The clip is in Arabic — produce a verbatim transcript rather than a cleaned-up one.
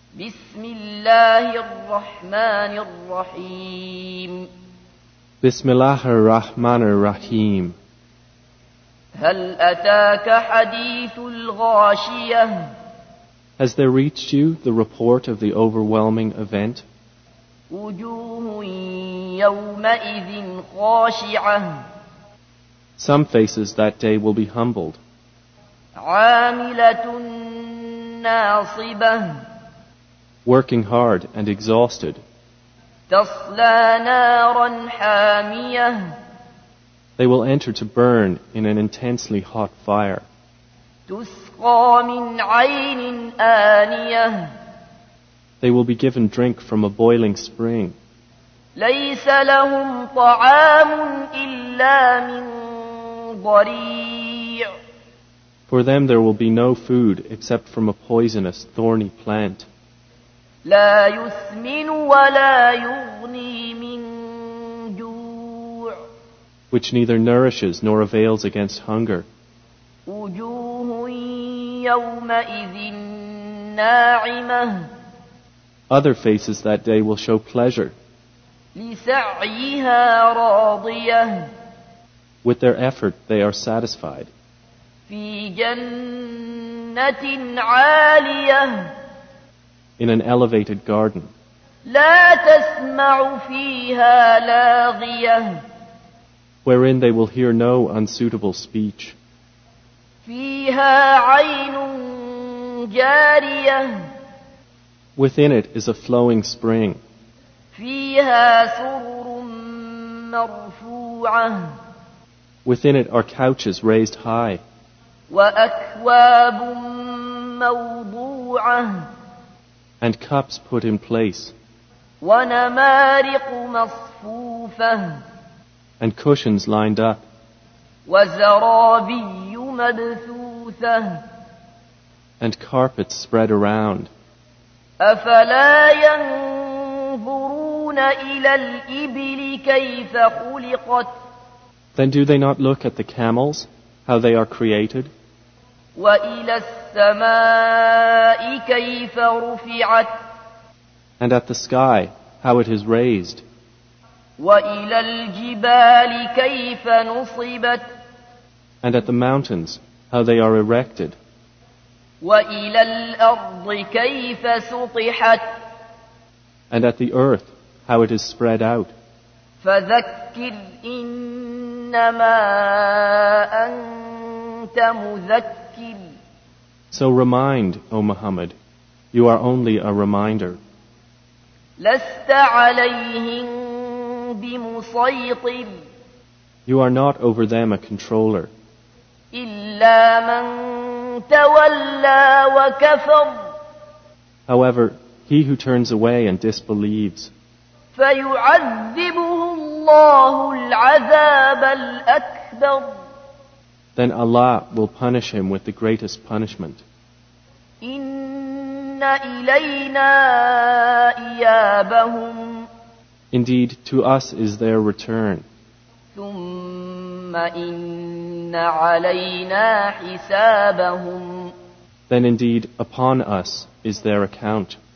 بسم الله الرحمن الرحيم Bismillah ar-Rahman ar-Rahim. هل أتاك حديث الغاشية Has there reached you the report of the overwhelming event? وجوه يومئذ خاشعة Some faces that day will be humbled, عاملة ناصبة working hard and exhausted. تصلى نارا حامية They will enter to burn in an intensely hot fire. تسقى من عين آنية They will be given drink from a boiling spring. ليس لهم طعام إلا من ضريع For them there will be no food except from a poisonous, thorny plant, لا يسمن ولا يغني من جوع which neither nourishes nor avails against hunger. وجوه يومئذ ناعمة Other faces that day will show pleasure. لسعيها راضية With their effort they are satisfied. في جنة عالية In an elevated garden, لا تسمع فيها لاغية wherein they will hear no unsuitable speech. فيها عين جارية Within it is a flowing spring. فيها سرر مرفوعة Within it are couches raised high, وأكواب موضوعة and cups put in place, ونمارق مصفوفة and cushions lined up, وزرابي مبثوثة and carpets spread around. أفلا ينظرون إلى الإبل كيف خلقت Then do they not look at the camels, how they are created, وإلى السماء كيف رفعت and at the sky, how it is raised, وإلى الجبال كيف نصبت and at the mountains, how they are erected, وإلى الأرض كيف سطحت and at the earth, how it is spread out. فذكر إنما أنت مذكر So remind, O Muhammad, you are only a reminder. لست عليهم بمسيطر You are not over them a controller, إلا من تولى وكفر however, he who turns away and disbelieves, فيعذبه الله العذاب الأكبر then Allah will punish him with the greatest punishment. إن إلينا إيابهم Indeed, to us is their return, ثم إن علينا حسابهم then indeed upon us is their account.